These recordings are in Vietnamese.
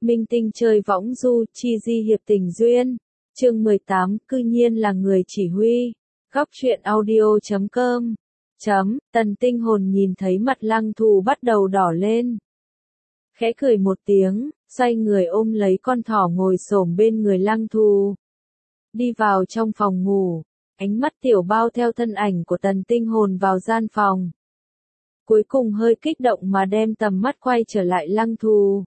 Minh tinh chơi võng du, chi di hiệp tình duyên. Chương 18, cư nhiên là người chỉ huy. Góc truyện audio.com. Tần Tinh Hồn nhìn thấy mặt Lăng Thù bắt đầu đỏ lên. Khẽ cười một tiếng, xoay người ôm lấy con thỏ ngồi xổm bên người Lăng Thù. Đi vào trong phòng ngủ, ánh mắt Tiểu Bao theo thân ảnh của Tần Tinh Hồn vào gian phòng. Cuối cùng hơi kích động mà đem tầm mắt quay trở lại Lăng Thù.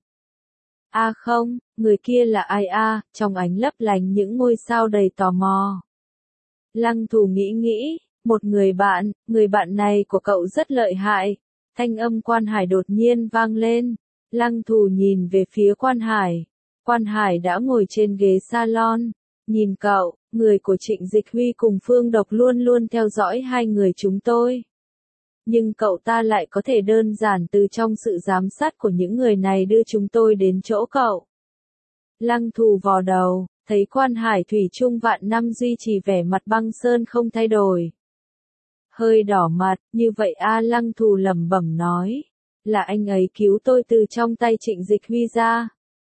Không, người kia là ai trong ánh lấp lánh những ngôi sao đầy tò mò. Lăng Thù nghĩ, một người bạn này của cậu rất lợi hại. Thanh âm Quan Hải đột nhiên vang lên. Lăng Thù nhìn về phía Quan Hải. Quan Hải đã ngồi trên ghế salon. Nhìn cậu, người của Trịnh Dịch Huy cùng Phương Độc luôn luôn theo dõi hai người chúng tôi. Nhưng cậu ta lại có thể đơn giản từ trong sự giám sát của những người này đưa chúng tôi đến chỗ cậu. Lăng Thù vò đầu, thấy Quan Hải thủy chung vạn năm duy trì vẻ mặt băng sơn không thay đổi. Hơi đỏ mặt, như vậy Lăng Thù lẩm bẩm nói. Là anh ấy cứu tôi từ trong tay Trịnh Dịch Huy ra.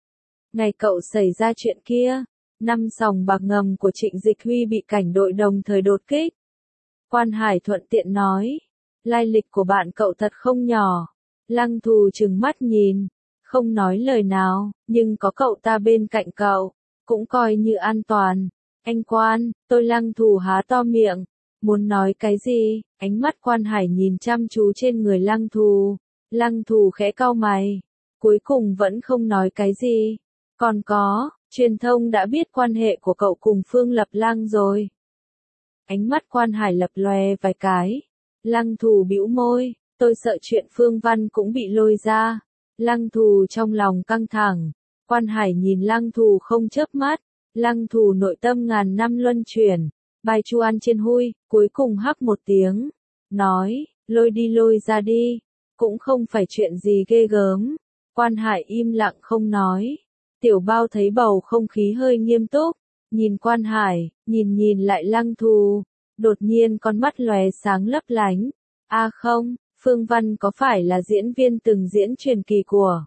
Ngày cậu xảy ra chuyện kia, 5 sòng bạc ngầm của Trịnh Dịch Huy bị cảnh đội đồng thời đột kích. Quan Hải thuận tiện nói. Lai lịch của bạn cậu thật không nhỏ. Lăng Thù trừng mắt nhìn, không nói lời nào, nhưng có cậu ta bên cạnh cậu, cũng coi như an toàn. Anh Quan, tôi Lăng Thù há to miệng, muốn nói cái gì, ánh mắt Quan Hải nhìn chăm chú trên người Lăng Thù. Lăng Thù khẽ cau mày, cuối cùng vẫn không nói cái gì. Còn có, truyền thông đã biết quan hệ của cậu cùng Phương Lập Lăng rồi. Ánh mắt Quan Hải lập lòe vài cái. Lăng Thù bĩu môi, tôi sợ chuyện Phương Văn cũng bị lôi ra. Lăng Thù trong lòng căng thẳng. Quan Hải nhìn Lăng Thù không chớp mắt. Lăng Thù nội tâm ngàn năm luân chuyển. Bài chu ăn trên hui, cuối cùng hắc một tiếng. Nói, lôi ra đi. Cũng không phải chuyện gì ghê gớm. Quan Hải im lặng không nói. Tiểu Bao thấy bầu không khí hơi nghiêm túc. Nhìn Quan Hải, nhìn lại Lăng Thù. Đột nhiên con mắt lóe sáng lấp lánh. Không, Phương Văn có phải là diễn viên từng diễn truyền kỳ của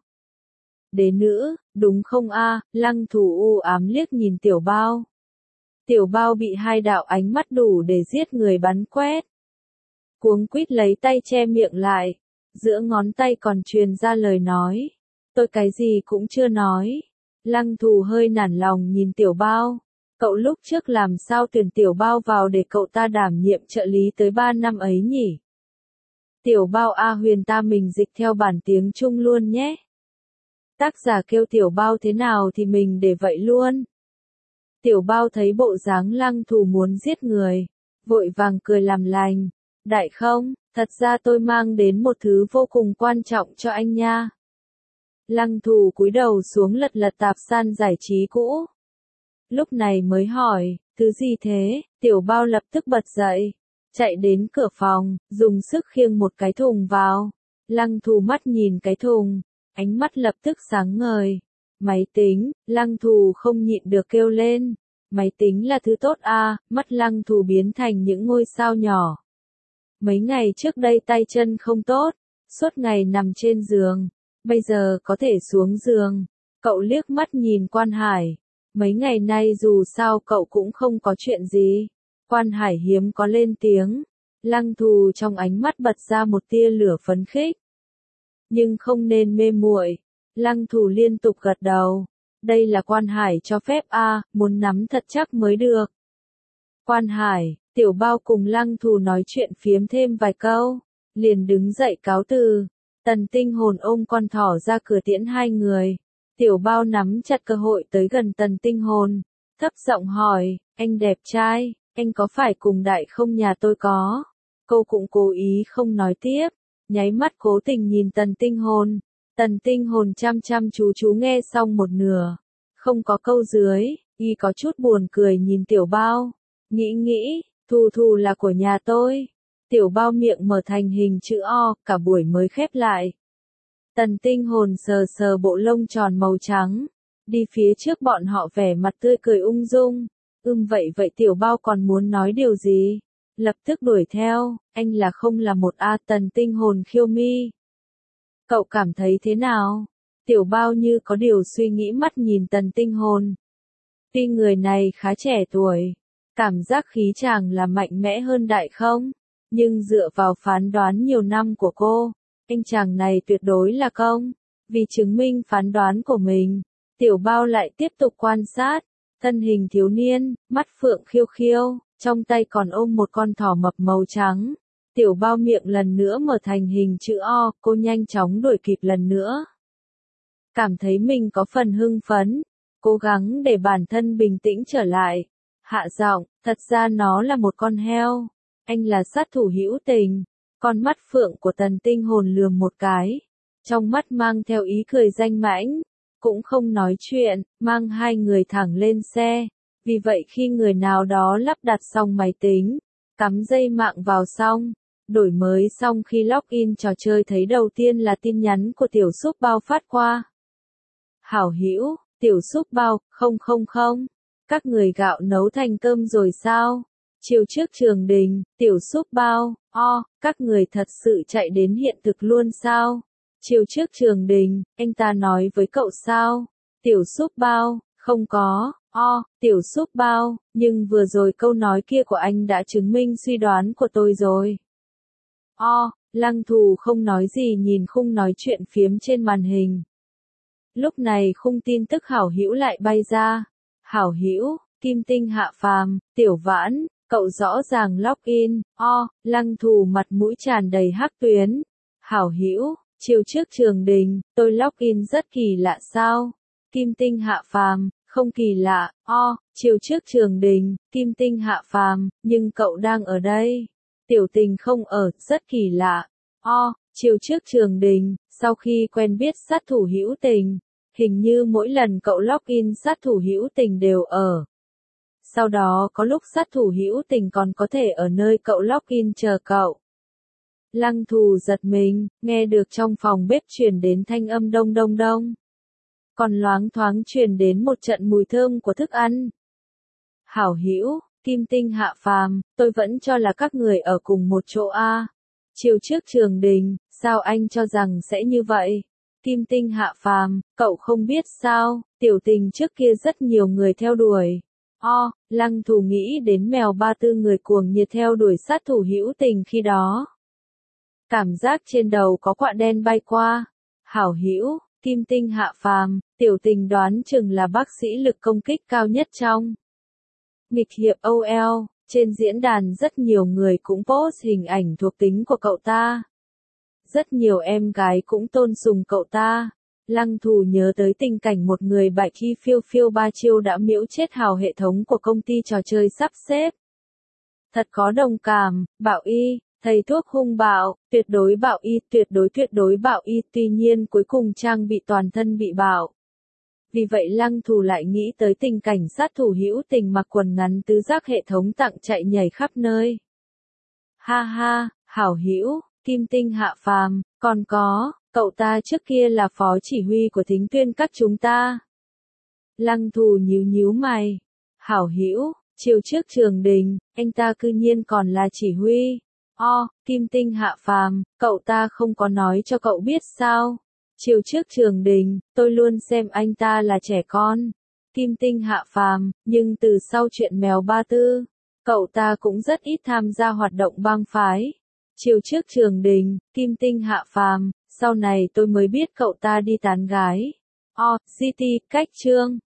đế nữ, đúng không Lăng Thù u ám liếc nhìn Tiểu Bao. Tiểu Bao bị hai đạo ánh mắt đủ để giết người bắn quét. Cuống quýt lấy tay che miệng lại. Giữa ngón tay còn truyền ra lời nói. Tôi cái gì cũng chưa nói. Lăng Thù hơi nản lòng nhìn Tiểu Bao. Cậu lúc trước làm sao tuyển Tiểu Bao vào để cậu ta đảm nhiệm trợ lý tới 3 năm ấy nhỉ? Tiểu Bao Huyền ta mình dịch theo bản tiếng Trung luôn nhé. Tác giả kêu Tiểu Bao thế nào thì mình để vậy luôn. Tiểu Bao thấy bộ dáng Lăng Thù muốn giết người. Vội vàng cười làm lành. Đại không, thật ra tôi mang đến một thứ vô cùng quan trọng cho anh nha. Lăng Thù cúi đầu xuống lật tạp san giải trí cũ. Lúc này mới hỏi, thứ gì thế? Tiểu Bao lập tức bật dậy, chạy đến cửa phòng, dùng sức khiêng một cái thùng vào. Lăng Thù mắt nhìn cái thùng, ánh mắt lập tức sáng ngời. Máy tính, Lăng Thù không nhịn được kêu lên. Máy tính là thứ tốt mắt Lăng Thù biến thành những ngôi sao nhỏ. Mấy ngày trước đây tay chân không tốt, suốt ngày nằm trên giường, bây giờ có thể xuống giường. Cậu liếc mắt nhìn Quan Hải. Mấy ngày nay dù sao cậu cũng không có chuyện gì. Quan Hải hiếm có lên tiếng. Lăng Thù trong ánh mắt bật ra một tia lửa phấn khích. Nhưng không nên mê muội. Lăng Thù liên tục gật đầu. Đây là Quan Hải cho phép muốn nắm thật chắc mới được. Quan Hải, Tiểu Bao cùng Lăng Thù nói chuyện phiếm thêm vài câu. Liền đứng dậy cáo từ. Tần Tinh Hồn ôm con thỏ ra cửa tiễn hai người. Tiểu Bao nắm chặt cơ hội tới gần Tần Tinh Hồn, thấp giọng hỏi, anh đẹp trai, anh có phải cùng Đại không nhà tôi có? Cô cũng cố ý không nói tiếp, nháy mắt cố tình nhìn Tần Tinh Hồn. Tần Tinh Hồn chăm chú nghe xong một nửa, không có câu dưới, y có chút buồn cười nhìn Tiểu Bao, nghĩ, Thù là của nhà tôi. Tiểu Bao miệng mở thành hình chữ O, cả buổi mới khép lại. Tần Tinh Hồn sờ bộ lông tròn màu trắng, đi phía trước bọn họ vẻ mặt tươi cười ung dung. Vậy Tiểu Bao còn muốn nói điều gì? Lập tức đuổi theo, anh là không là một Tần Tinh Hồn khiêu mi. Cậu cảm thấy thế nào? Tiểu Bao như có điều suy nghĩ mắt nhìn Tần Tinh Hồn. Tuy người này khá trẻ tuổi, cảm giác khí chàng là mạnh mẽ hơn Đại Không, nhưng dựa vào phán đoán nhiều năm của cô, anh chàng này tuyệt đối là công. Vì chứng minh phán đoán của mình, Tiểu Bao lại tiếp tục quan sát, thân hình thiếu niên, mắt phượng khiêu khiêu, trong tay còn ôm một con thỏ mập màu trắng. Tiểu Bao miệng lần nữa mở thành hình chữ O, cô nhanh chóng đuổi kịp lần nữa. Cảm thấy mình có phần hưng phấn, cố gắng để bản thân bình tĩnh trở lại. Hạ giọng, thật ra nó là một con heo. Anh là sát thủ hữu tình. Con mắt phượng của Tần Tinh Hồn lườm một cái. Trong mắt mang theo ý cười danh mãnh. Cũng không nói chuyện, mang hai người thẳng lên xe. Vì vậy khi người nào đó lắp đặt xong máy tính, cắm dây mạng vào xong, đổi mới xong khi login trò chơi thấy đầu tiên là tin nhắn của Tiểu Súp Bao phát qua. Hảo hữu, Tiểu Súp Bao, 000, các người gạo nấu thành cơm rồi sao? Chiều trước trường đình, Tiểu Súp Bao, các người thật sự chạy đến hiện thực luôn sao? Chiều trước trường đình, anh ta nói với cậu sao? Tiểu Súp Bao, không có, Tiểu Súp Bao, nhưng vừa rồi câu nói kia của anh đã chứng minh suy đoán của tôi rồi. Lăng Thù không nói gì nhìn khung nói chuyện phiếm trên màn hình. Lúc này khung tin tức hảo hữu lại bay ra. Hảo hữu, Kim Tinh hạ phàm, Tiểu Vãn, cậu rõ ràng login. Lăng Thù mặt mũi tràn đầy hắc tuyến. Hảo hữu, chiều trước trường đình, tôi login rất kỳ lạ sao? Kim Tinh hạ phàm, không kỳ lạ. Chiều trước trường đình, Kim Tinh hạ phàm, nhưng cậu đang ở đây. Tiểu Tình không ở, rất kỳ lạ. Chiều trước trường đình, sau khi quen biết sát thủ hữu tình, hình như mỗi lần cậu login sát thủ hữu tình đều ở. Sau đó có lúc sát thủ hữu tình còn có thể ở nơi cậu login chờ cậu. Lăng Thù giật mình, nghe được trong phòng bếp truyền đến thanh âm đông đông đông. Còn loáng thoáng truyền đến một trận mùi thơm của thức ăn. Hảo hữu, Kim Tinh hạ phàm, tôi vẫn cho là các người ở cùng một chỗ a. Chiều trước trường đình, sao anh cho rằng sẽ như vậy? Kim Tinh hạ phàm, cậu không biết sao, Tiểu Tình trước kia rất nhiều người theo đuổi. Lăng Thù nghĩ đến mèo ba tư người cuồng nhiệt theo đuổi sát thủ hữu tình khi đó. Cảm giác trên đầu có quạ đen bay qua. Hảo hữu, Kim Tinh hạ phàm, Tiểu Tình đoán chừng là bác sĩ lực công kích cao nhất trong nghịch hiệp OL. Trên diễn đàn rất nhiều người cũng post hình ảnh thuộc tính của cậu ta. Rất nhiều em gái cũng tôn sùng cậu ta. Lăng Thù nhớ tới tình cảnh một người bại khi phiêu phiêu ba chiêu đã miễu chết hào hệ thống của công ty trò chơi sắp xếp. Thật có đồng cảm, Bảo Y, thầy thuốc hung bạo, tuyệt đối Bảo Y, tuyệt đối Bảo Y, tuy nhiên cuối cùng trang bị toàn thân bị bạo. Vì vậy Lăng Thù lại nghĩ tới tình cảnh sát thủ hữu tình mặc quần ngắn tứ giác hệ thống tặng chạy nhảy khắp nơi. Ha ha, hảo hữu, Kim Tinh hạ phàm, còn có, cậu ta trước kia là phó chỉ huy của Thính Tuyên các chúng ta. Lăng Thù nhíu nhíu mày. Hảo hữu, chiều trước trường đình, anh ta cư nhiên còn là chỉ huy. Kim Tinh hạ phàm, cậu ta không có nói cho cậu biết sao? Chiều trước trường đình, tôi luôn xem anh ta là trẻ con. Kim Tinh hạ phàm, nhưng từ sau chuyện mèo ba tư, cậu ta cũng rất ít tham gia hoạt động bang phái. Chiều trước trường đình, Kim Tinh hạ phàm, sau này tôi mới biết cậu ta đi tán gái. GT, cách chương.